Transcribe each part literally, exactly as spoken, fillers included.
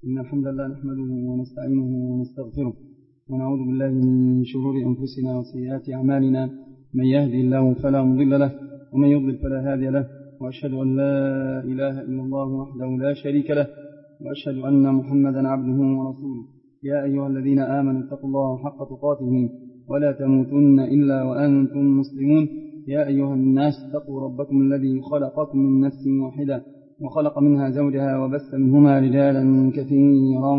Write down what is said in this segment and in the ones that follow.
إن الحمد لله نحمده ونستعينه ونستغفره ونعوذ بالله من شرور أنفسنا وسيئات أعمالنا. من يهدي الله فلا مضل له ومن يضلل فلا هادي له، وأشهد أن لا إله إلا الله وحده لا شريك له، وأشهد أن محمدا عبده ورسوله. يا أيها الذين آمنوا اتقوا الله حق تقاته ولا تموتن إلا وأنتم مسلمون. يا أيها الناس اتقوا ربكم الذي خلقكم من نفس واحدة وخلق منها زوجها وبث منهما رجالا كثيرا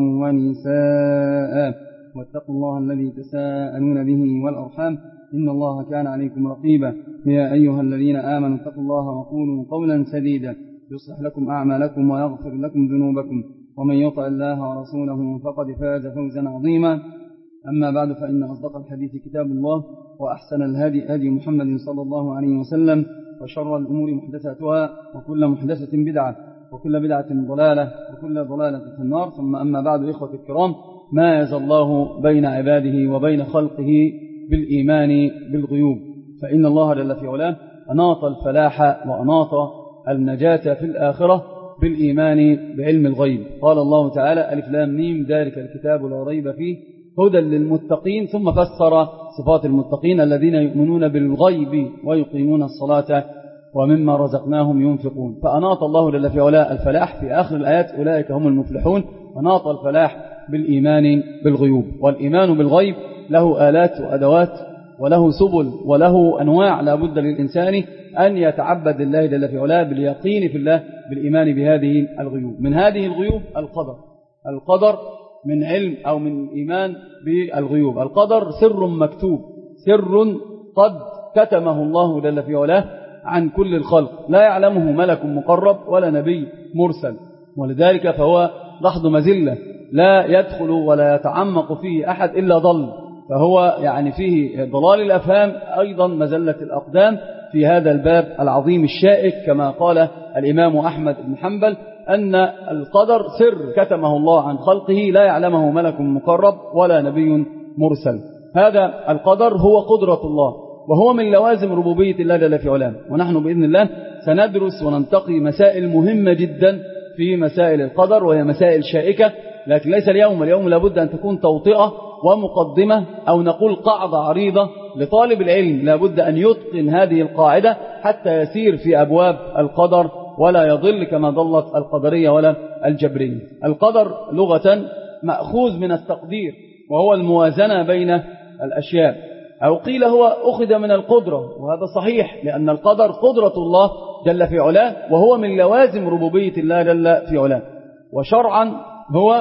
ونساء، واتقوا الله الذي تساءلون به والأرحام إن الله كان عليكم رقيبا. يا أيها الذين آمنوا اتقوا الله وقولوا قولا سديدا يصلح لكم أعمالكم ويغفر لكم ذنوبكم، ومن يطع الله ورسوله فقد فاز فوزا عظيما. أما بعد، فإن أصدق الحديث كتاب الله، وأحسن الهدي هدي محمد صلى الله عليه وسلم، وشر الأمور محدثاتها، وكل محدثة بدعة، وكل بدعة ضلالة، وكل ضلالة في النار. ثم أما بعد، إخوة الكرام، ما يزال الله بين عباده وبين خلقه بالإيمان بالغيوب، فإن الله جل في علاه أناط الفلاح وأناط النجاة في الآخرة بالإيمان بعلم الغيب. قال الله تعالى: ألف لام ميم ذلك الكتاب لا ريب فيه هدى للمتقين، ثم فسر صفات المتقين: الذين يؤمنون بالغيب ويقيمون الصلاة ومما رزقناهم ينفقون. فأناط الله جل في علاه الفلاح في آخر الآيات: أولئك هم المفلحون. أناط الفلاح بالإيمان بالغيوب. والإيمان بالغيب له آلات وأدوات وله سبل وله أنواع لا بد للإنسان أن يتعبد لله جل في علاه باليقين في الله بالإيمان بهذه الغيوب. من هذه الغيوب القدر. القدر من علم أو من إيمان بالغيوب. القدر سر مكتوب، سر قد كتمه الله جل في علاه عن كل الخلق، لا يعلمه ملك مقرب ولا نبي مرسل، ولذلك فهو لحظ مزلة لا يدخل ولا يتعمق فيه أحد إلا ضل، فهو يعني فيه ضلال الأفهام، أيضا مزلة الأقدام في هذا الباب العظيم الشائك، كما قال الإمام أحمد بن حنبل أن القدر سر كتمه الله عن خلقه لا يعلمه ملك مقرب ولا نبي مرسل. هذا القدر هو قدرة الله، وهو من لوازم ربوبية الله جل في علاه. ونحن بإذن الله سندرس وننتقي مسائل مهمة جدا في مسائل القدر، وهي مسائل شائكة، لكن ليس اليوم. اليوم لابد أن تكون توطئة ومقدمة، أو نقول قاعدة عريضة لطالب العلم، لابد أن يتقن هذه القاعدة حتى يسير في أبواب القدر ولا يضل كما ضلت القدرية ولا الجبرية. القدر لغة مأخوذ من التقدير، وهو الموازنة بين الأشياء، أو قيل هو أخذ من القدرة، وهذا صحيح، لأن القدر قدرة الله جل في علاه، وهو من لوازم ربوبية الله جل في علاه. وشرعا هو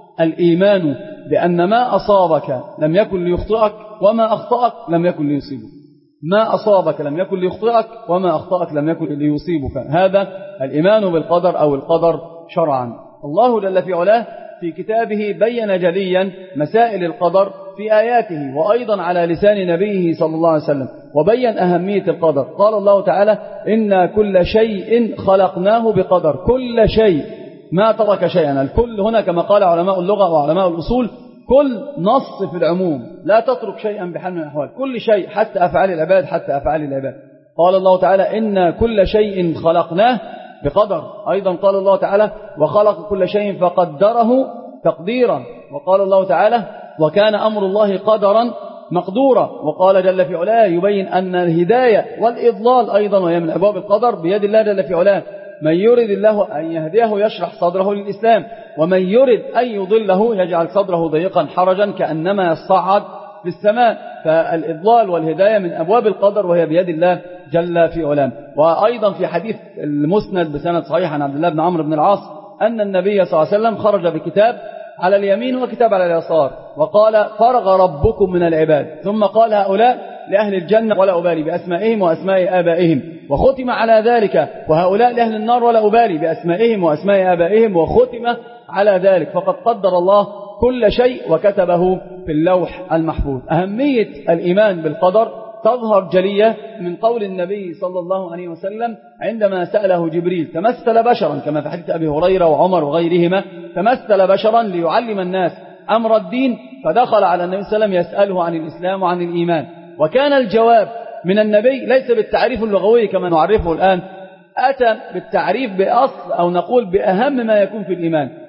الإيمان بأن ما أصابك لم يكن ليخطئك، وما أخطأك لم يكن ليصيبك. ما أصابك لم يكن ليخطئك، وما أخطأك لم يكن ليصيبك. هذا الإيمان بالقدر أو القدر شرعا. الله جل في علاه في كتابه بين جليا مسائل القدر في آياته، وأيضا على لسان نبيه صلى الله عليه وسلم، وبين أهمية القدر. قال الله تعالى: إنا كل شيء خلقناه بقدر. كل شيء، ما ترك شيئا. الكل هنا كما قال علماء اللغة وعلماء الأصول كل نص في العموم، لا تترك شيئا بحال من الأحوال. كل شيء، حتى أفعال العباد، حتى أفعال العباد. قال الله تعالى: إنا كل شيء خلقناه بقدر. أيضا قال الله تعالى: وخلق كل شيء فقدره تقديرا. وقال الله تعالى: وكان أمر الله قدرا مقدورا. وقال جل في علاه يبين أن الهداية والإضلال أيضا وهي من أبواب القدر بيد الله جل في علاه. من يرد الله أن يهديه يشرح صدره للإسلام، ومن يرد أن يضله يجعل صدره ضيقا حرجا كأنما يصعد في السماء. فالإضلال والهداية من أبواب القدر وهي بيد الله جل في علاه. وأيضا في حديث المسند بسند صحيح عن عبد الله بن عمرو بن العاص أن النبي صلى الله عليه وسلم خرج بكتاب على اليمين وكتاب على اليسار، وقال: فرغ ربكم من العباد، ثم قال: هؤلاء لأهل الجنة ولا أبالي بأسمائهم وأسماء آبائهم، وختم على ذلك: وهؤلاء لأهل النار ولا أبالي بأسمائهم وأسماء آبائهم، وختم على ذلك. فقد قدر الله كل شيء وكتبه في اللوح المحفوظ. أهمية الإيمان بالقدر تظهر جلية من قول النبي صلى الله عليه وسلم عندما سأله جبريل: تمثل بشرا، كما في حديث أبي هريرة وعمر وغيرهما، تمثل بشرا ليعلم الناس أمر الدين، فدخل على النبي صلى الله عليه وسلم يسأله عن الإسلام وعن الإيمان. وكان الجواب من النبي ليس بالتعريف اللغوي كما نعرفه الآن، أتى بالتعريف بأصل أو نقول بأهم ما يكون في الإيمان،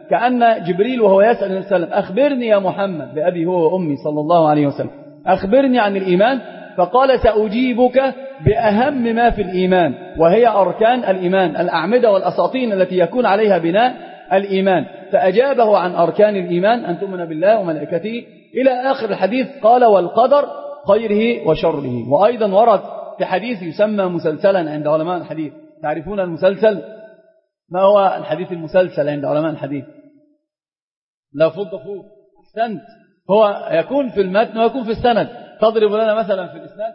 كأن جبريل وهو يسأل النبي صلى الله عليه وسلم أخبرني يا محمد بأبي هو وأمي صلى الله عليه وسلم أخبرني عن الإيمان، فقال سأجيبك بأهم ما في الإيمان، وهي أركان الإيمان، الأعمدة والأساطين التي يكون عليها بناء الإيمان. فأجابه عن أركان الإيمان أن تؤمن بالله وملائكته إلى آخر الحديث. قال والقدر خيره وشره. وأيضا ورد في حديث يسمى مسلسلا عند علماء الحديث. تعرفون المسلسل؟ ما هو الحديث المسلسل عند علماء الحديث؟ لا فض فوق أحسنت. هو يكون في المتن ويكون في السند. تضرب لنا مثلا في الإسناد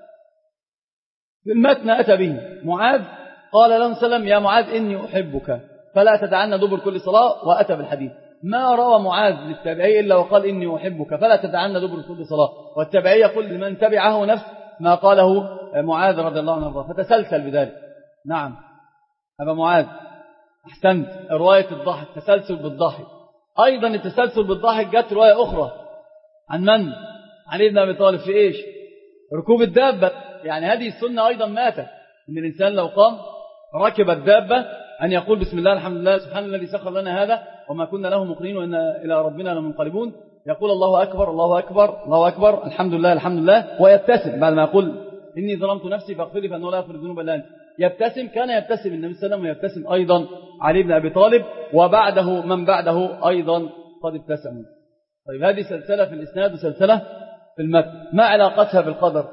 في المتن أتى به معاذ قال له سلم يا معاذ إني أحبك فلا تدعنا دبر كل صلاة، وأتى بالحديث. ما روى معاذ للتابعي إلا وقال إني أحبك فلا تدعنا دبر كل صلاة، والتابعي يقول لمن تبعه نفس ما قاله معاذ رضي الله عنه، فتسلسل بذلك. نعم أبا معاذ أحسنت. رواية الضحك تسلسل بالضحك. أيضا التسلسل بالضحك جاءت رواية أخرى عن من؟ عن ابن أبي طالب في إيش؟ ركوب الدابة. يعني هذه السنة أيضا ماتت، إن الإنسان لو قام ركب الدابة أن يقول بسم الله الحمد لله سبحان الذي سخر لنا هذا وما كنا له مقرنين وإن إلى ربنا لمنقلبون. يقول الله أكبر الله أكبر الله أكبر الحمد لله الحمد لله، ويبتسم بعد ما يقول إني ظلمت نفسي فاغفر لي فإنه لا يغفر الذنوب إلا أنت. يبتسم. كان يبتسم النبي صلى الله عليه وسلم، ويبتسم أيضا علي بن أبي طالب، وبعده من بعده أيضا قد ابتسموا. طيب هذه سلسلة في الإسناد وسلسلة في المتن. ما علاقتها بالقدر؟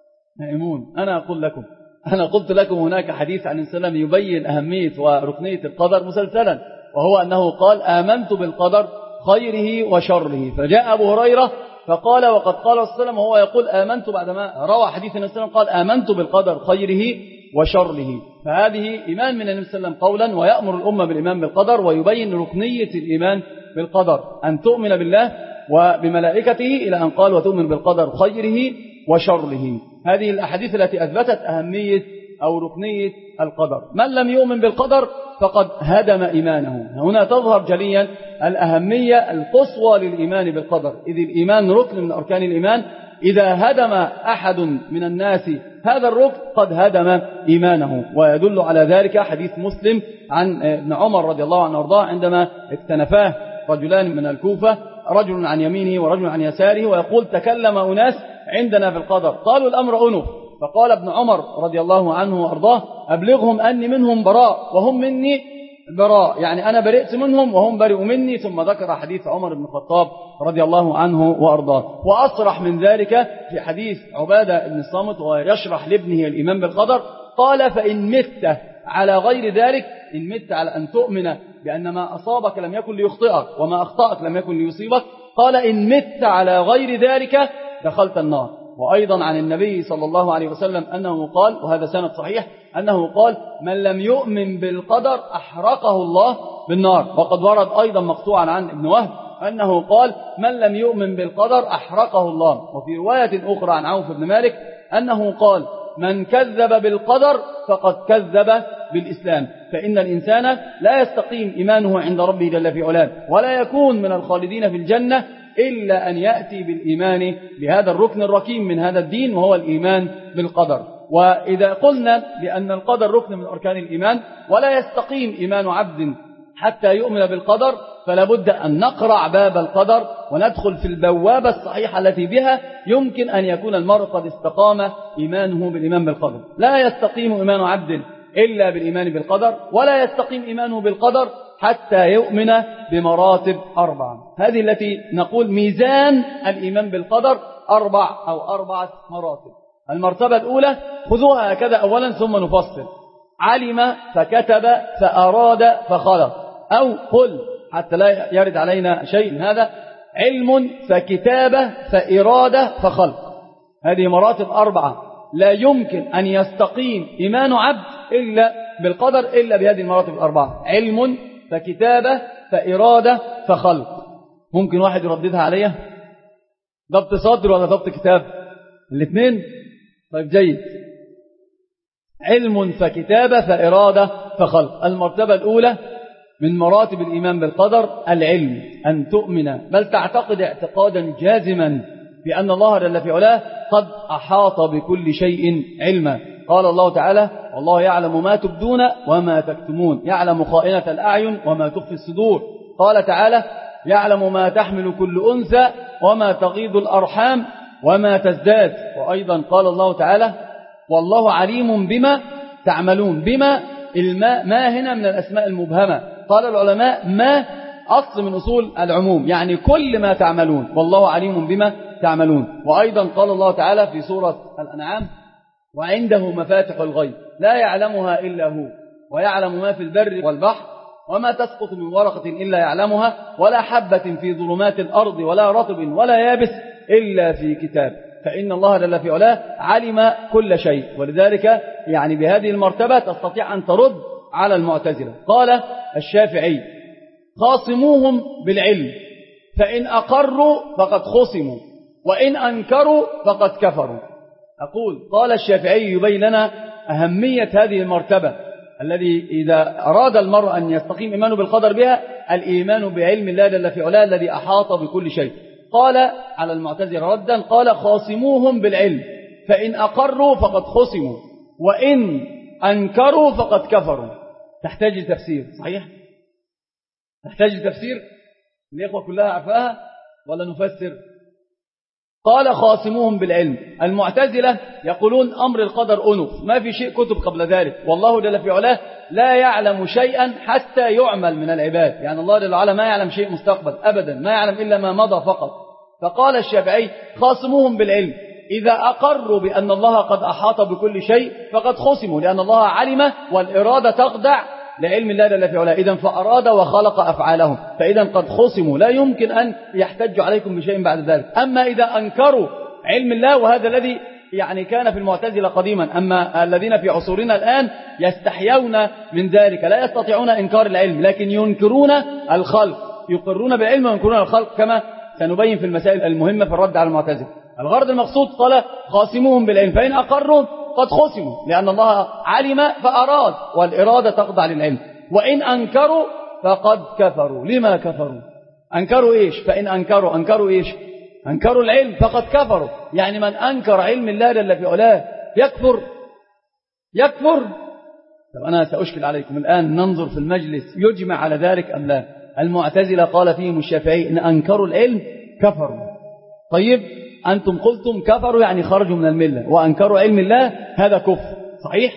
نائمون. أنا أقول لكم أنا قلت لكم هناك حديث عن السلام يبين أهمية وركنية القدر مسلسلا، وهو أنه قال آمنت بالقدر خيره وشره. فجاء أبو هريرة فقال وقد قال صلى الله عليه وسلم وهو يقول آمنت، بعدما روى حديث النبي صلى الله عليه وسلم قال آمنت بالقدر خيره وشره. فهذه إيمان من النبي صلى الله عليه وسلم قولا، ويأمر الأمة بالإيمان بالقدر، ويبين ركنية الإيمان بالقدر أن تؤمن بالله وبملائكته إلى أن قال وتؤمن بالقدر خيره وشره. هذه الأحاديث التي أثبتت أهمية أو ركنية القدر. من لم يؤمن بالقدر فقد هدم إيمانه. هنا تظهر جليا الأهمية القصوى للإيمان بالقدر، إذ الإيمان ركن من أركان الإيمان. إذا هدم أحد من الناس هذا الركن قد هدم إيمانه. ويدل على ذلك حديث مسلم عن ابن عمر رضي الله عنه وارضاه عندما اكتنفاه رجلان من الكوفة، رجل عن يمينه ورجل عن يساره، ويقول تكلم أناس عندنا في القدر قالوا الأمر أنف، فقال ابن عمر رضي الله عنه وارضاه أبلغهم أني منهم براء وهم مني براء، يعني أنا برئت منهم وهم برئوا مني. ثم ذكر حديث عمر بن الخطاب رضي الله عنه وأرضاه. وأصرح من ذلك في حديث عبادة بن الصامت ويشرح لابنه الإيمان بالقدر، قال فإن مت على غير ذلك، إن مت على أن تؤمن بأن ما أصابك لم يكن ليخطئك وما أخطأك لم يكن ليصيبك، قال إن مت على غير ذلك دخلت النار. وأيضا عن النبي صلى الله عليه وسلم أنه قال، وهذا سند صحيح، أنه قال من لم يؤمن بالقدر أحرقه الله بالنار. وقد ورد أيضا مقطوعا عن ابن وهب أنه قال من لم يؤمن بالقدر أحرقه الله. وفي رواية أخرى عن عوف بن مالك أنه قال من كذب بالقدر فقد كذب بالإسلام. فإن الإنسان لا يستقيم إيمانه عند ربه جل في علاه ولا يكون من الخالدين في الجنة إلا أن يأتي بالإيمان بهذا الركن الركيم من هذا الدين، وهو الإيمان بالقدر. وإذا قلنا بأن القدر ركن من أركان الإيمان ولا يستقيم إيمان عبد حتى يؤمن بالقدر، فلا بد أن نقرع باب القدر وندخل في البوابة الصحيحة التي بها يمكن أن يكون المرء قد استقام إيمانه بالإيمان بالقدر. لا يستقيم إيمان عبد إلا بالإيمان بالقدر، ولا يستقيم إيمانه بالقدر حتى يؤمن بمراتب أربعة. هذه التي نقول ميزان الإيمان بالقدر أربع أو أربعة مراتب. المرتبة الأولى خذوها هكذا أولا ثم نفصل: علم فكتب فأراد فخلق، أو قل حتى لا يرد علينا شيء من هذا: علم فكتابة فإرادة فخلق. هذه مراتب أربعة لا يمكن أن يستقيم إيمان عبد إلا بالقدر إلا بهذه المراتب الأربعة: علم فكتابة فإرادة فخلق. ممكن واحد يرددها عليها؟ ضبط صدر ولا ضبط كتاب؟ الاثنين؟ طيب جيد. علم فكتابة فإرادة فخلق. المرتبة الأولى من مراتب الإيمان بالقدر العلم، أن تؤمن بل تعتقد اعتقادا جازما بأن الله جل في علاه قد أحاط بكل شيء علما. قال الله تعالى: والله يعلم ما تبدون وما تكتمون، يعلم خائنة الأعين وما تخفي الصدور. قال تعالى يعلم ما تحمل كل أنثى وما تغيض الأرحام وما تزداد. وأيضا قال الله تعالى والله عليم بما تعملون. بما الماء ما هنا من الأسماء المبهمة. قال العلماء ما أصل من أصول العموم، يعني كل ما تعملون، والله عليم بما تعملون. وأيضا قال الله تعالى في سورة الأنعام وعنده مفاتح الغيب لا يعلمها إلا هو ويعلم ما في البر والبحر وما تسقط من ورقة إلا يعلمها ولا حبة في ظلمات الأرض ولا رطب ولا يابس إلا في كتاب. فإن الله جل في علاه علم كل شيء. ولذلك يعني بهذه المرتبة تستطيع أن ترد على المعتزلة. قال الشافعي خاصموهم بالعلم فإن أقروا فقد خصموا وإن أنكروا فقد كفروا. أقول قال الشافعي يبين لنا أهمية هذه المرتبة الذي إذا أراد المرء أن يستقيم إيمانه بالقدر بها الإيمان بعلم الله جل في علاه الذي أحاط بكل شيء. قال على المعتزلة ردا قال خاصموهم بالعلم فإن أقروا فقد خصموا وإن أنكروا فقد كفروا. تحتاج لتفسير صحيح؟ تحتاج لتفسير الإخوة كلها عرفاها ولا نفسر؟ قال خاصموهم بالعلم. المعتزلة يقولون أمر القدر أنف، ما في شيء كتب قبل ذلك، والله جل في علاه لا يعلم شيئا حتى يعمل من العباد، يعني الله جل وعلا ما يعلم شيء مستقبل أبدا، ما يعلم إلا ما مضى فقط. فقال الشافعي خاصموهم بالعلم، إذا أقروا بأن الله قد أحاط بكل شيء فقد خصموا، لأن الله علم والإرادة تخضع لعلم الله جل في علاه، إذن فأراد وخلق أفعالهم، فإذا قد خصموا لا يمكن أن يحتجوا عليكم بشيء بعد ذلك. أما إذا أنكروا علم الله، وهذا الذي يعني كان في المعتزلة قديما، أما الذين في عصورنا الآن يستحيون من ذلك، لا يستطيعون إنكار العلم لكن ينكرون الخلق، يقرون بالعلم وينكرون الخلق كما سنبين في المسائل المهمة في الرد على المعتزلة. الغرض المقصود قال خاصموهم بالعلم، فإن أقروا قد خصموا لأن الله علم فأراد والإرادة تخضع للعلم، وإن أنكروا فقد كفروا. لما كفروا؟ أنكروا إيش؟ فإن أنكروا أنكروا إيش؟ أنكروا العلم فقد كفروا، يعني من أنكر علم الله جل في علاه يكفر يكفر. طب أنا سأشكل عليكم الآن، ننظر في المجلس يجمع على ذلك أم لا. المعتزلة قال فيهم الشافعي إن أنكروا العلم كفروا. طيب أنتم قلتم كفروا يعني خرجوا من الملة، وأنكروا علم الله هذا كفر، صحيح؟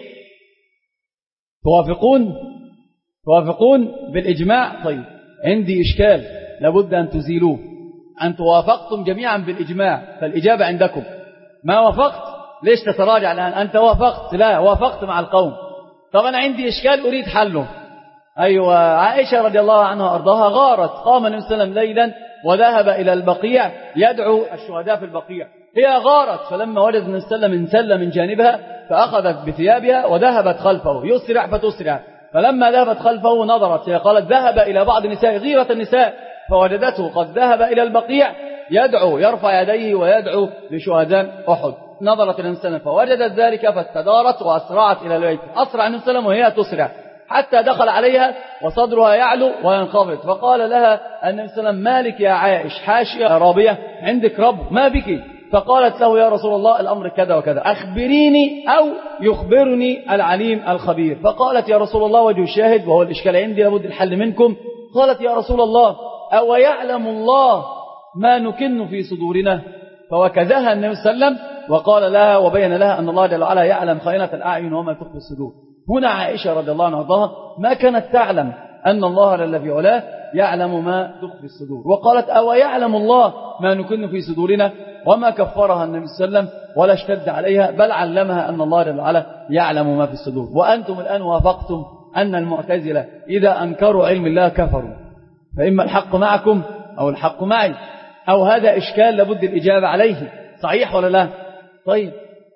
توافقون توافقون بالإجماع؟ طيب عندي إشكال لابد أن تزيلوه. أنتم وافقتم جميعا بالإجماع، فالإجابة عندكم. ما وافقت ليش تتراجع الآن؟ أنت وافقت؟ لا، وافقت مع القوم. طب أنا عندي إشكال أريد حله. أيوة، عائشة رضي الله عنها وأرضاها غارت، قام النبي صلى الله عليه وسلم ليلا وذهب إلى البقيع يدعو الشهداء في البقيع، هي غارت، فلما وجد النبي صلى الله عليه وسلم انسل من جانبها فأخذت بثيابها وذهبت خلفه يسرع فتسرع، فلما ذهبت خلفه نظرت، هي قالت ذهب إلى بعض النساء غيرة النساء فوجدته قد ذهب إلى البقيع يدعو يرفع يديه ويدعو لشهداء أحد. نظرت النبي صلى الله عليه وسلم فوجدت ذلك فاستدارت وأسرعت إلى البيت، أسرع النبي صلى الله عليه وسلم وهي تسرع حتى دخل عليها وصدرها يعلو وينخفض، فقال لها النبي صلى الله عليه وسلم مالك يا عائش، حاشية رابية عندك رب ما بك؟ فقالت له يا رسول الله الأمر كذا وكذا، أخبريني أو يخبرني العليم الخبير. فقالت يا رسول الله وجه الشاهد وهو الإشكال عندي لابد الحل منكم، قالت يا رسول الله أو يعلم الله ما نكن في صدورنا؟ فوكذها النبي صلى الله عليه وسلم وقال لها وبين لها أن الله جل وعلا يعلم خائنة الأعين وما تخفي الصدور. هنا عائشة رضي الله عنها وارضاها ما كانت تعلم أن الله جل في علاه يعلم ما تخفي الصدور، وقالت أو يعلم الله ما نكن في صدورنا، وما كفرها النبي صلى الله عليه وسلم ولا اشتد عليها، بل علمها أن الله جل وعلا يعلم ما في الصدور. وأنتم الآن وافقتم أن المعتزلة إذا أنكروا علم الله كفروا، فإما الحق معكم أو الحق معي، أو هذا إشكال لابد الإجابة عليه، صحيح ولا لا؟ طيب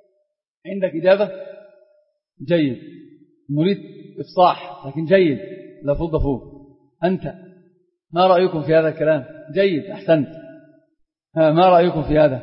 عندك إجابة؟ جيد، نريد إفصاح لكن جيد، لا فض فوق. أنت ما رأيكم في هذا الكلام؟ جيد، أحسنت. ما رأيكم في هذا؟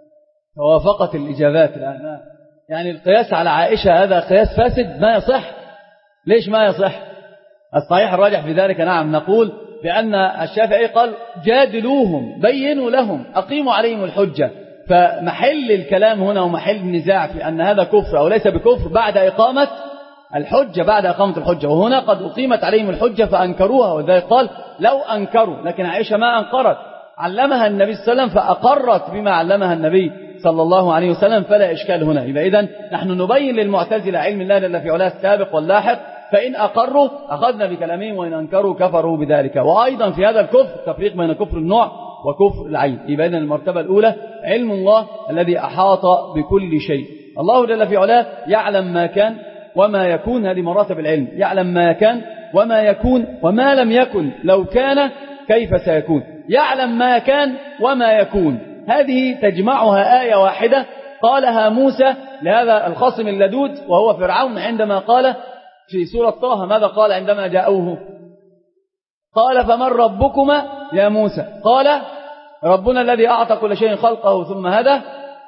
توافقت الإجابات الآن. يعني القياس على عائشة هذا قياس فاسد ما يصح. ليش ما يصح؟ الصحيح الراجح في ذلك نعم، نقول بأن الشافعي قال جادلوهم، بينوا لهم، أقيموا عليهم الحجة. فمحل الكلام هنا ومحل النزاع في أن هذا كفر أو ليس بكفر بعد إقامة الحجة بعد إقامة الحجة، وهنا قد أقيمت عليهم الحجة فأنكروها، وذلك قال لو أنكروا، لكن عائشة ما أنكرت، علمها النبي صلى الله عليه وسلم فأقرت بما علمها النبي صلى الله عليه وسلم، فلا إشكال هنا. يبقى إذن نحن نبين للمعتزلة علم الله جل في علاه السابق واللاحق، فإن أقروا أخذنا بكلامهم وإن أنكروا كفروا بذلك. وأيضا في هذا الكفر تفريق بين كفر النوع وكفر العين. يبقى إذن المرتبة الأولى علم الله الذي أحاط بكل شيء، الله جل في علاه يعلم ما كان وما يكون، هذه مراتب العلم، يعلم ما كان وما يكون وما لم يكن لو كان كيف سيكون، يعلم ما كان وما يكون، هذه تجمعها آية واحدة قالها موسى لهذا الخصم اللدود وهو فرعون، عندما قال في سورة طه ماذا قال عندما جاءوه؟ قال فمن ربكما يا موسى؟ قال ربنا الذي أعطى كل شيء خلقه ثم هدى.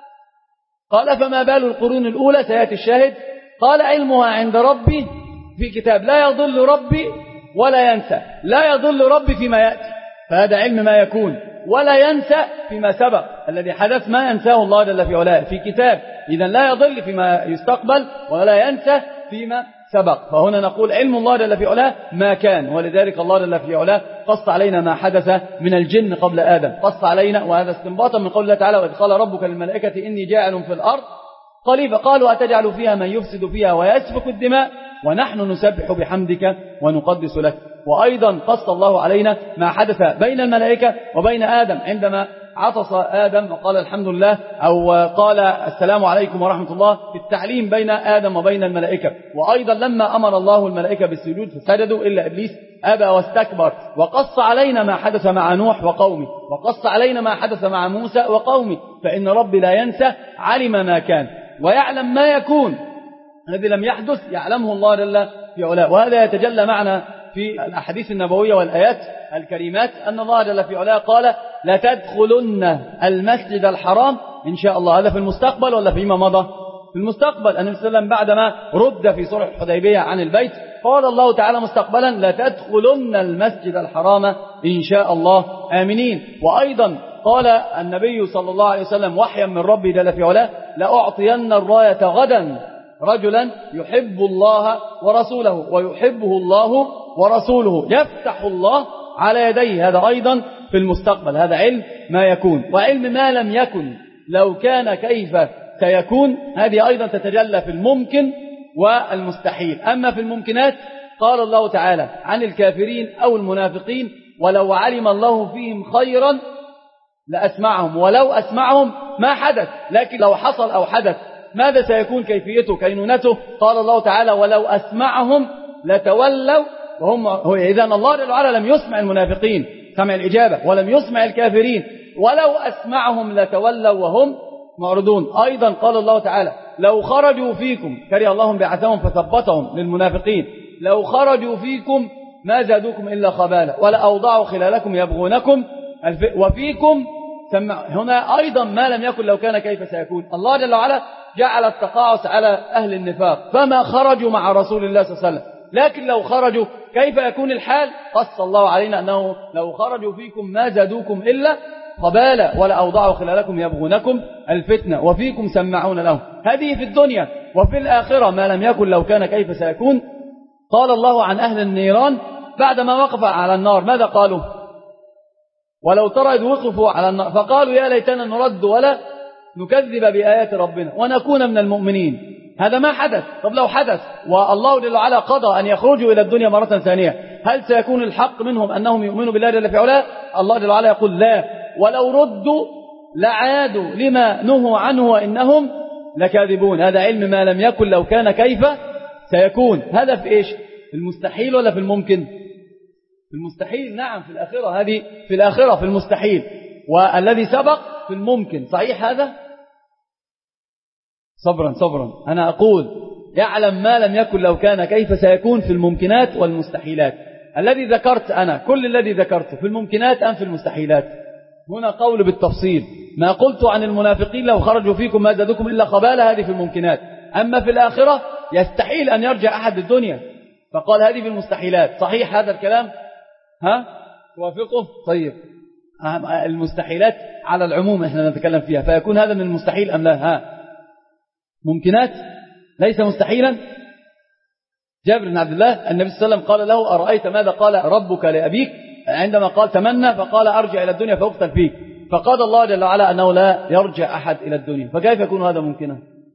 قال فما بال القرون الأولى؟ سيأتي الشاهد. قال علمها عند ربي في كتاب لا يضل ربي ولا ينسى، لا يضل ربي فيما يأتي، فهذا علم ما يكون، ولا ينسى فيما سبق، الذي حدث ما ينساه الله جل في علاه في كتاب، إذن لا يضل فيما يستقبل ولا ينسى فيما سبق. فهنا نقول علم الله جل في علاه ما كان، ولذلك الله جل في علاه قص علينا ما حدث من الجن قبل آدم، قص علينا، وهذا استنباطا من قول الله تعالى وإذ قال ربك للملائكة إني جاعل في الأرض خليفة، قالوا أتجعل فيها من يفسد فيها ويسفك الدماء ونحن نسبح بحمدك ونقدس لك. وأيضا قص الله علينا ما حدث بين الملائكة وبين آدم عندما عطس آدم وقال الحمد لله أو قال السلام عليكم ورحمة الله، في التعليم بين آدم وبين الملائكة. وأيضا لما أمر الله الملائكة بالسجود فسجدوا إلا إبليس أبى واستكبر. وقص علينا ما حدث مع نوح وقومه، وقص علينا ما حدث مع موسى وقومه، فإن ربي لا ينسى، علم ما كان ويعلم ما يكون، الذي لم يحدث يعلمه الله جل في علاه. وهذا يتجلى معنا في الأحاديث النبوية والآيات الكريمات أن الله جل في علاه قال لتدخلن المسجد الحرام إن شاء الله. هذا في المستقبل ولا فيما مضى؟ في المستقبل. النبي صلى الله عليه وسلم بعدما رد في صلح الحديبية عن البيت قال الله تعالى مستقبلا لتدخلن المسجد الحرام إن شاء الله آمنين. وأيضا قال النبي صلى الله عليه وسلم وحيا من ربي جل في علاه لأعطين الراية غدا رجلا يحب الله ورسوله ويحبه الله ورسوله يفتح الله على يديه. هذا أيضا في المستقبل، هذا علم ما يكون. وعلم ما لم يكن لو كان كيف سيكون، هذه أيضا تتجلى في الممكن والمستحيل. أما في الممكنات قال الله تعالى عن الكافرين أو المنافقين ولو علم الله فيهم خيرا لأسمعهم ولو أسمعهم ما حدث، لكن لو حصل أو حدث ماذا سيكون كيفيته كينونته؟ قال الله تعالى ولو أسمعهم لتولوا وهم هو. إذن الله جل وعلا لم يسمع المنافقين سمع الإجابة ولم يسمع الكافرين، ولو أسمعهم لتولوا وهم معرضون. أيضا قال الله تعالى لو خرجوا فيكم كره الله بعثهم فثبتهم للمنافقين لو خرجوا فيكم ما زادوكم إلا خبالا ولا أوضعوا خلالكم يبغونكم وفيكم سمع. هنا أيضا ما لم يكن لو كان كيف سيكون. الله جل وعلا جعل التقاعس على أهل النفاق فما خرجوا مع رسول الله صلى الله عليه وسلم، لكن لو خرجوا كيف يكون الحال؟ قص الله علينا أنه لو خرجوا فيكم ما زادوكم إلا خبالا ولا أوضعوا خلالكم يبغونكم الفتنة وفيكم سمعون لهم. هذه في الدنيا. وفي الآخرة ما لم يكن لو كان كيف سيكون. قال الله عن أهل النيران بعدما وقف على النار ماذا قالوا؟ ولو ترى إذ وقفوا على النار فقالوا يا ليتنا نرد ولا نكذب بآيات ربنا ونكون من المؤمنين. هذا ما حدث. طب لو حدث والله جل وعلا قضى أن يخرجوا إلى الدنيا مرة ثانية، هل سيكون الحق منهم أنهم يؤمنوا بالله جل في علاه؟ الله جل وعلا يقول لا، ولو ردوا لعادوا لما نهوا عنه وإنهم لكاذبون. هذا علم ما لم يكن لو كان كيف سيكون. هذا في إيش؟ في المستحيل ولا في الممكن؟ في المستحيل. نعم في الآخرة، هذه في الآخرة في المستحيل، والذي سبق في الممكن. صحيح هذا؟ صبرا صبرا. أنا أقول يعلم ما لم يكن لو كان كيف سيكون في الممكنات والمستحيلات. الذي ذكرت أنا كل الذي ذكرته في الممكنات أم في المستحيلات؟ هنا قول بالتفصيل. ما قلت عن المنافقين لو خرجوا فيكم ما زادوكم إلا خبالة هذه في الممكنات. أما في الآخرة يستحيل أن يرجع أحد الدنيا، فقال هذه في المستحيلات. صحيح هذا الكلام؟ ها؟ توافقه؟ طيب المستحيلات على العموم احنا نتكلم فيها، فيكون هذا من المستحيل أم لا؟ ها؟ ممكنات ليس مستحيلا. جابر بن عبد الله النبي صلى الله عليه وسلم قال له أرأيت ماذا قال ربك لأبيك عندما قال تمنى فقال أرجع إلى الدنيا فأقتل فيك، فقال الله جل وعلا أنه لا يرجع أحد إلى الدنيا، فكيف يكون هذا ممكنا؟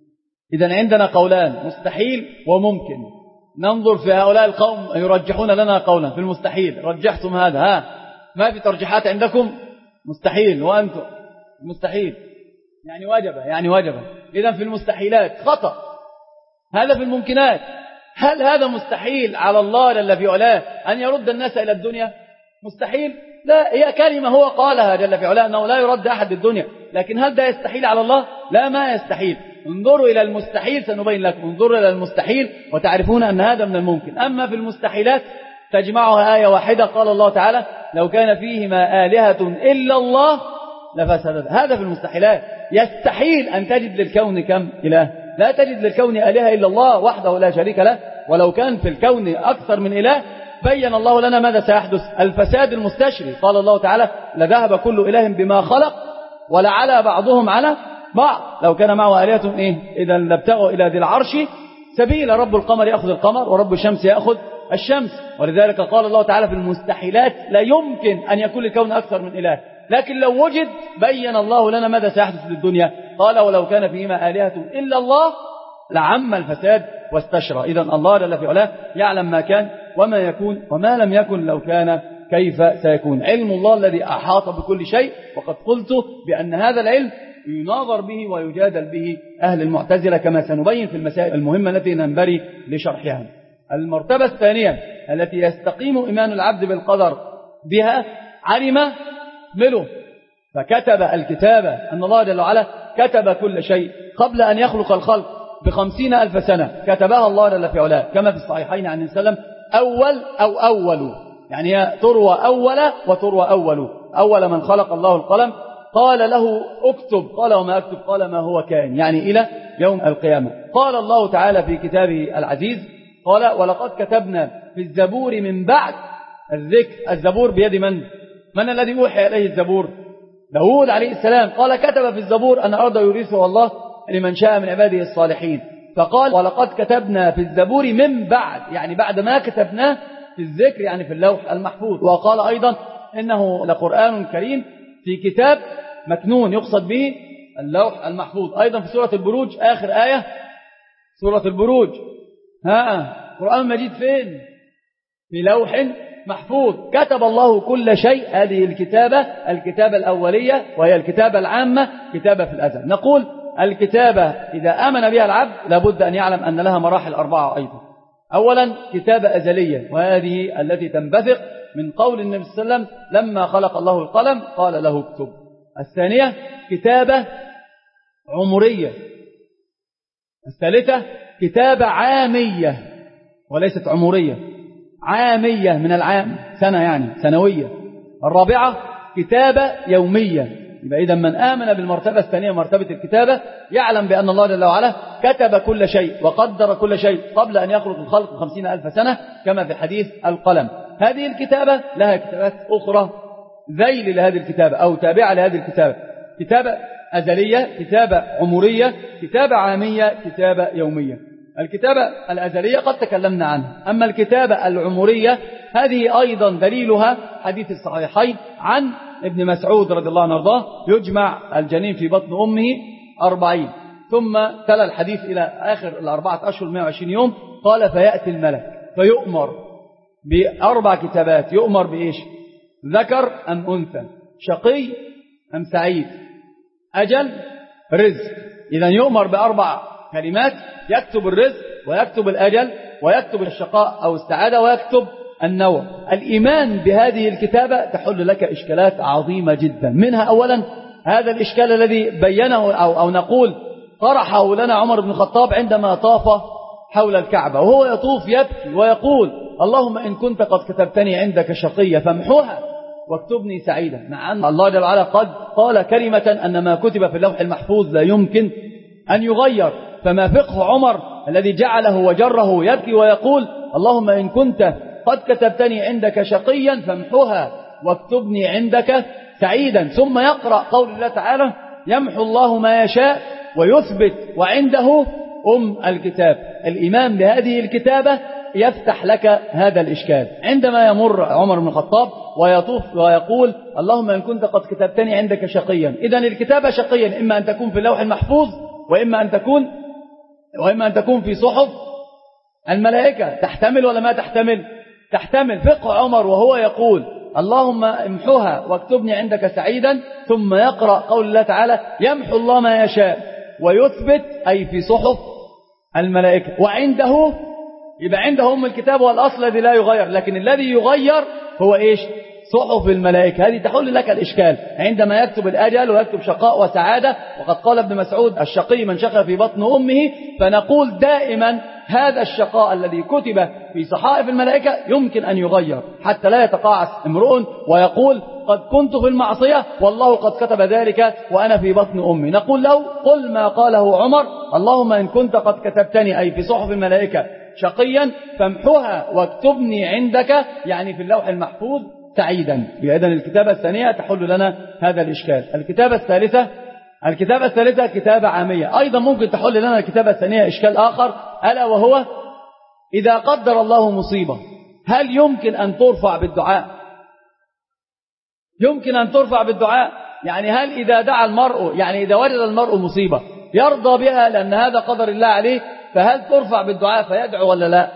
إذن عندنا قولان، مستحيل وممكن. ننظر في هؤلاء القوم يرجحون لنا قولا في المستحيل، رجحتم هذا، ها ما في ترجيحات عندكم؟ مستحيل، وأنتم مستحيل يعني وجبة يعني وجبة. إذن في المستحيلات خطأ، هذا في الممكنات. هل هذا مستحيل على الله جل في علاه أن يرد الناس إلى الدنيا؟ مستحيل؟ لا، هي كلمة هو قالها جل في علاه أنه لا يرد أحد الدنيا، لكن هل ده يستحيل على الله؟ لا، ما يستحيل. انظروا إلى المستحيل سنبين لكم، انظروا إلى المستحيل وتعرفون أن هذا من الممكن. أما في المستحيلات تجمعها آية واحدة، قال الله تعالى لو كان فيهما آلهة إلا الله لفسدتا. هذا في المستحيلات. يستحيل أن تجد للكون كم إله؟ لا تجد للكون آلهة إلا الله وحده لا شريك له، ولو كان في الكون أكثر من إله بين الله لنا ماذا سيحدث، الفساد المستشري. قال الله تعالى لذهب كل إله بما خلق ولعلى بعضهم على بعض لو كان معه آلهة إيه؟ إذا لابتغوا إلى ذي العرش سبيل، رب القمر يأخذ القمر ورب الشمس يأخذ الشمس. ولذلك قال الله تعالى في المستحيلات لا يمكن أن يكون الكون أكثر من إله، لكن لو وجد بين الله لنا ماذا سيحدث للدنيا. قال ولو كان فيهما آلهة إلا الله لعم الفساد واستشرى. إذا الله جل في علاه يعلم ما كان وما يكون، وما لم يكن لو كان كيف سيكون. علم الله الذي أحاط بكل شيء، وقد قلت بأن هذا العلم يناظر به ويجادل به أهل المعتزلة كما سنبين في المسائل المهمة التي ننبري لشرحها. المرتبة الثانية التي يستقيم إيمان العبد بالقدر بها علم مله فكتب الكتابة، أن الله جل وعلا كتب كل شيء قبل أن يخلق الخلق بخمسين ألف سنة، كتبها الله جل في علاه كما في الصحيحين عن السلام أول أو أول، يعني هي تروى أول وتروى أول. أول من خلق الله القلم قال له اكتب، قال وما اكتب، قال ما هو كائن، يعني إلى يوم القيامة. قال الله تعالى في كتابه العزيز قال ولقد كتبنا في الزبور من بعد الذكر. الزبور بيد من؟ من الذي أوحي إليه الزبور؟ داود عليه السلام. قال كتب في الزبور أن أرض يورثه الله لمن شاء من عباده الصالحين. فقال ولقد كتبنا في الزبور من بعد، يعني بعد ما كتبناه في الذكر يعني في اللوح المحفوظ. وقال أيضا إنه لقرآن كريم في كتاب مكنون، يقصد به اللوح المحفوظ. أيضا في سورة البروج آخر آية سورة البروج، ها قرآن مجيد فين؟ في لوح محفوظ. كتب الله كل شيء. هذه الكتابة الكتابة الأولية وهي الكتابة العامة، كتابة في الأزل. نقول الكتابة إذا آمن بها العبد لابد أن يعلم أن لها مراحل أربعة أيضا. أولا كتابة أزلية، وهذه التي تنبثق من قول النبي صلى الله عليه وسلم لما خلق الله القلم قال له اكتب. الثانية كتابة عمرية. الثالثة كتابة عامية وليست عمرية، عامية من العام سنة يعني سنوية. الرابعة كتابة يومية. يبقى إذا من آمن بالمرتبة الثانية مرتبة الكتابة يعلم بأن الله جل وعلا كتب كل شيء وقدر كل شيء قبل أن يخلق الخلق خمسين ألف سنة كما في حديث القلم. هذه الكتابة لها كتابات أخرى ذيل لهذه الكتابة أو تابعة لهذه الكتابة، كتابة أزلية، كتابة عمرية، كتابة عامية، كتابة يومية. الكتابة الأزلية قد تكلمنا عنها، أما الكتابة العمرية هذه أيضا دليلها حديث الصحيحين عن ابن مسعود رضي الله عنه وارضاه يجمع الجنين في بطن أمه أربعين، ثم تلا الحديث إلى آخر الأربعة أشهر مئة وعشرين يوم. قال فيأتي الملك فيؤمر بأربع كتابات. يؤمر بإيش؟ ذكر أم أنثى، شقي أم سعيد، أجل، رزق. إذن يؤمر بأربع كلمات، يكتب الرزق ويكتب الأجل ويكتب الشقاء أو السعادة ويكتب النوع. الإيمان بهذه الكتابة تحل لك إشكالات عظيمة جدا. منها أولا هذا الإشكال الذي بينه أو, أو نقول طرحه لنا عمر بن الخطاب عندما طاف حول الكعبة وهو يطوف يبكي ويقول اللهم إن كنت قد كتبتني عندك شقية فامحوها واكتبني سعيدا، مع أن الله جل وعلا قد قال كلمة أن ما كتب في اللوح المحفوظ لا يمكن أن يغير. فما فقه عمر الذي جعله وجره يبكي ويقول اللهم إن كنت قد كتبتني عندك شقيا فامحوها واكتبني عندك سعيدا. ثم يقرأ قول الله تعالى يمحو الله ما يشاء ويثبت وعنده أم الكتاب. الإيمان بهذه الكتابة يفتح لك هذا الإشكال. عندما يمر عمر بن الخطاب ويطوف ويقول اللهم إن كنت قد كتبتني عندك شقيا، إذن الكتابة شقيا إما أن تكون في اللوح المحفوظ وإما أن تكون وإما أن تكون في صحف الملائكة. تحتمل ولا ما تحتمل؟ تحتمل. فقه عمر وهو يقول اللهم امحوها واكتبني عندك سعيدا، ثم يقرأ قول الله تعالى يمحو الله ما يشاء ويثبت، أي في صحف الملائكة. وعنده يبقى عنده أم الكتاب والأصل الذي لا يغير، لكن الذي يغير هو إيش؟ صحف الملائكة. هذه تحل لك الإشكال عندما يكتب الأجل ويكتب شقاء وسعادة. وقد قال ابن مسعود الشقي من شقى في بطن أمه، فنقول دائما هذا الشقاء الذي كتب في صحائف الملائكة يمكن أن يغير، حتى لا يتقاعس امرؤ ويقول قد كنت في المعصية والله قد كتب ذلك وأنا في بطن أمي. نقول له قل ما قاله عمر اللهم إن كنت قد كتبتني أي في صحف الملائكة شقيا فامحوها واكتبني عندك، يعني في اللوح المحفوظ سعيدا. إذن الكتابة الثانية تحل لنا هذا الإشكال. الكتابة الثالثة الكتابة الثالثة كتابة عامية، أيضا ممكن تحل لنا الكتابة الثانية إشكال آخر، ألا وهو إذا قدر الله مصيبة هل يمكن أن ترفع بالدعاء؟ يمكن أن ترفع بالدعاء. يعني هل إذا دعا المرء، يعني إذا وجد المرء مصيبة يرضى بها لأن هذا قدر الله عليه، فهل ترفع بالدعاء فيدعو ولا لا؟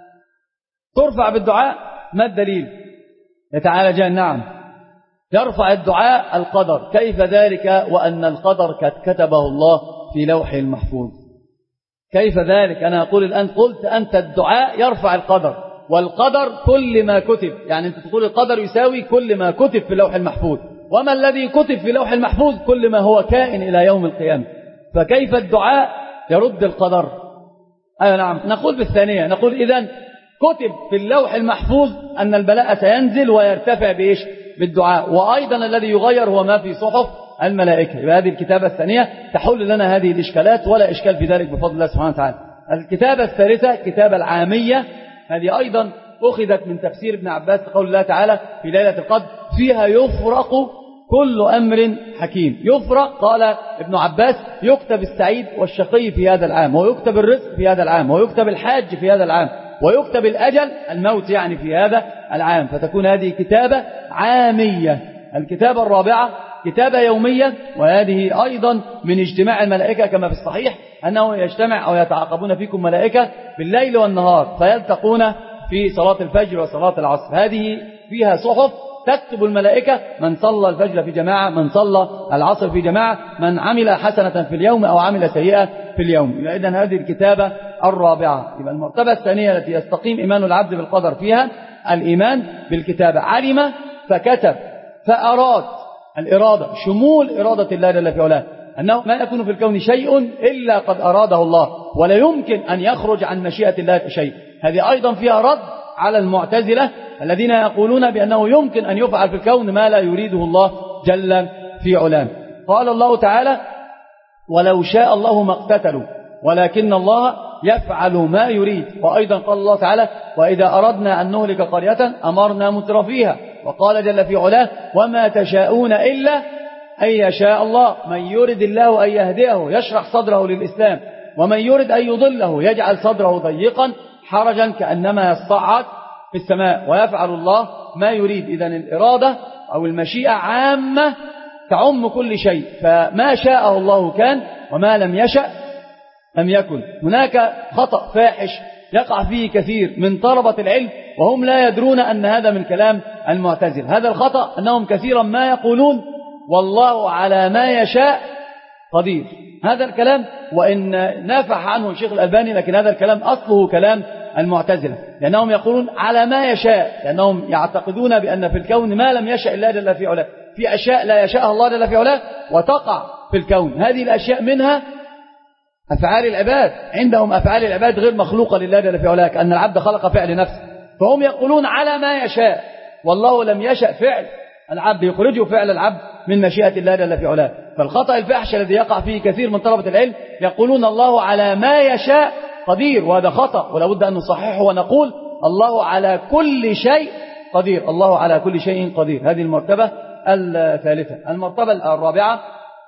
ترفع بالدعاء. ما الدليل؟ تعالى جاء نعم يرفع الدعاء القدر. كيف ذلك وأن القدر قد كتبه الله في لوح المحفوظ؟ كيف ذلك؟ أنا أقول الآن قلت أنت الدعاء يرفع القدر، والقدر كل ما كتب، يعني أنت تقول القدر يساوي كل ما كتب في اللوح المحفوظ، وما الذي كتب في اللوح المحفوظ؟ كل ما هو كائن إلى يوم القيامة. فكيف الدعاء يرد القدر؟ أيوة نعم. نقول بالثانية، نقول إذن كتب في اللوح المحفوظ أن البلاء سينزل ويرتفع بإيش؟ بالدعاء. وأيضا الذي يغير هو ما في صحف الملائكة. يبقى هذه الكتابة الثانية تحل لنا هذه الإشكالات، ولا إشكال في ذلك بفضل الله سبحانه وتعالى. الكتابة الثالثة كتابة العامية، هذه أيضا أخذت من تفسير ابن عباس قول الله تعالى في ليلة القدر فيها يفرق كل أمر حكيم. يفرق قال ابن عباس يكتب السعيد والشقي في هذا العام، ويكتب الرزق في هذا العام، ويكتب الحاج في هذا العام، ويكتب الأجل الموت يعني في هذا العام. فتكون هذه كتابة عامية. الكتابة الرابعة كتابة يومية، وهذه أيضا من اجتماع الملائكة كما في الصحيح أنه يجتمع أو يتعاقبون فيكم ملائكة بالليل والنهار فيلتقون في صلاة الفجر وصلاة العصر. هذه فيها صحف تكتب الملائكة من صلى الفجر في جماعة، من صلى العصر في جماعة، من عمل حسنة في اليوم أو عمل سيئة في اليوم. إذن هذه الكتابة الرابعة. يبقى المرتبة الثانية التي يستقيم إيمان العبد بالقدر فيها الإيمان بالكتابة. علم فكتب فأراد، الإرادة شمول إرادة الله جل في علاه، أنه ما يكون في الكون شيء إلا قد أراده الله، ولا يمكن أن يخرج عن مشيئة الله شيء. هذه أيضا فيها رد على المعتزلة الذين يقولون بأنه يمكن أن يفعل في الكون ما لا يريده الله جل في علاه. قال الله تعالى ولو شاء الله ما اقتتلوا ولكن الله يفعل ما يريد. وأيضا قال الله تعالى وإذا أردنا أن نهلك قرية أمرنا مترفيها. وقال جل في علاه وما تشاءون إلا أن يشاء الله. من يرد الله أن يهديه يشرح صدره للإسلام، ومن يرد أن يضله يجعل صدره ضيقا حرجا كأنما يصعد في السماء. ويفعل الله ما يريد. إذن الإرادة أو المشيئة عامة تعم كل شيء، فما شاءه الله كان وما لم يشأ لم يكن. هناك خطأ فاحش يقع فيه كثير من طلبة العلم وهم لا يدرون أن هذا من كلام المعتزل. هذا الخطأ أنهم كثيرا ما يقولون والله على ما يشاء قدير. هذا الكلام وإن نافح عنه الشيخ الألباني، لكن هذا الكلام أصله كلام المعتزلة، لأنهم يقولون على ما يشاء، لأنهم يعتقدون بأن في الكون ما لم يشاء الله جل في علاه. في أشياء لا يشاءها الله جل في علاه وتقع في الكون. هذه الأشياء منها أفعال العباد. عندهم أفعال العباد غير مخلوقة لله جل في علاه، كأن العبد خلق فعل نفسه، فهم يقولون على ما يشاء، والله لم يشأ فعل العبد يخرجه فعل العبد من مشيئة الله جل في علاه. فالخطأ الفاحش الذي يقع فيه كثير من طلبة العلم يقولون الله على ما يشاء قدير، وهذا خطأ ولا بد أن نصححه ونقول الله على كل شيء قدير. الله على كل شيء قدير. هذه المرتبة الثالثة. المرتبة الرابعة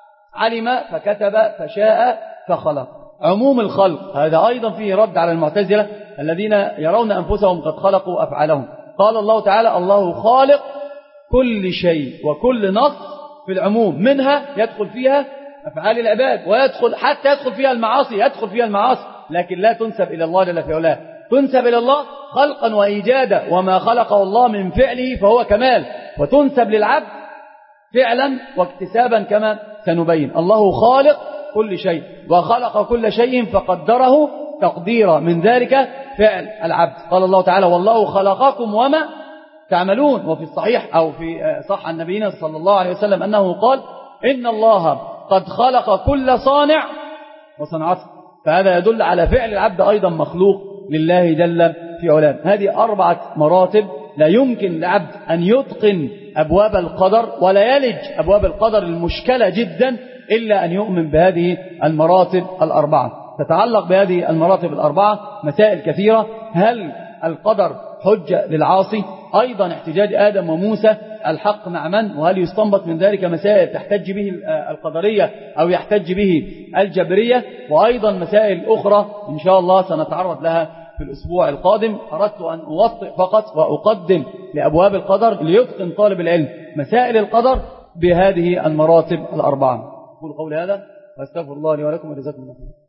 علم فكتب فشاء فخلق. عموم الخلق هذا أيضا فيه رد على المعتزلة الذين يرون أنفسهم قد خلقوا أفعالهم. قال الله تعالى الله خالق كل شيء، وكل نص في العموم منها يدخل فيها أفعال العباد، ويدخل حتى يدخل فيها المعاصي، يدخل فيها المعاصي، لكن لا تنسب إلى الله جل في علاه، تنسب إلى الله خلقا وإيجادا، وما خلقه الله من فعله فهو كمال، وتنسب للعبد فعلا واكتسابا كما سنبين. الله خالق كل شيء وخلق كل شيء فقدره تقديرا، من ذلك فعل العبد. قال الله تعالى والله خلقكم وما تعملون. وفي الصحيح أو في صح عن نبينا صلى الله عليه وسلم أنه قال إن الله قد خلق كل صانع وصنعته، فهذا يدل على فعل العبد أيضا مخلوق لله جل في علاه. هذه أربعة مراتب لا يمكن لعبد أن يتقن أبواب القدر ولا يلج أبواب القدر المشكلة جدا إلا أن يؤمن بهذه المراتب الأربعة. تتعلق بهذه المراتب الأربعة مسائل كثيرة. هل القدر حجة للعاصي؟ أيضا احتجاج آدم وموسى الحق مع من؟ وهل يستنبط من ذلك مسائل تحتج به القدرية أو يحتج به الجبرية؟ وأيضا مسائل أخرى إن شاء الله سنتعرض لها في الأسبوع القادم. أردت أن أوطئ فقط وأقدم لأبواب القدر ليتقن طالب العلم مسائل القدر بهذه المراتب الأربعة. أقول قولي هذا وأستغفر الله لي ولكم وجزاكم الله خيرا.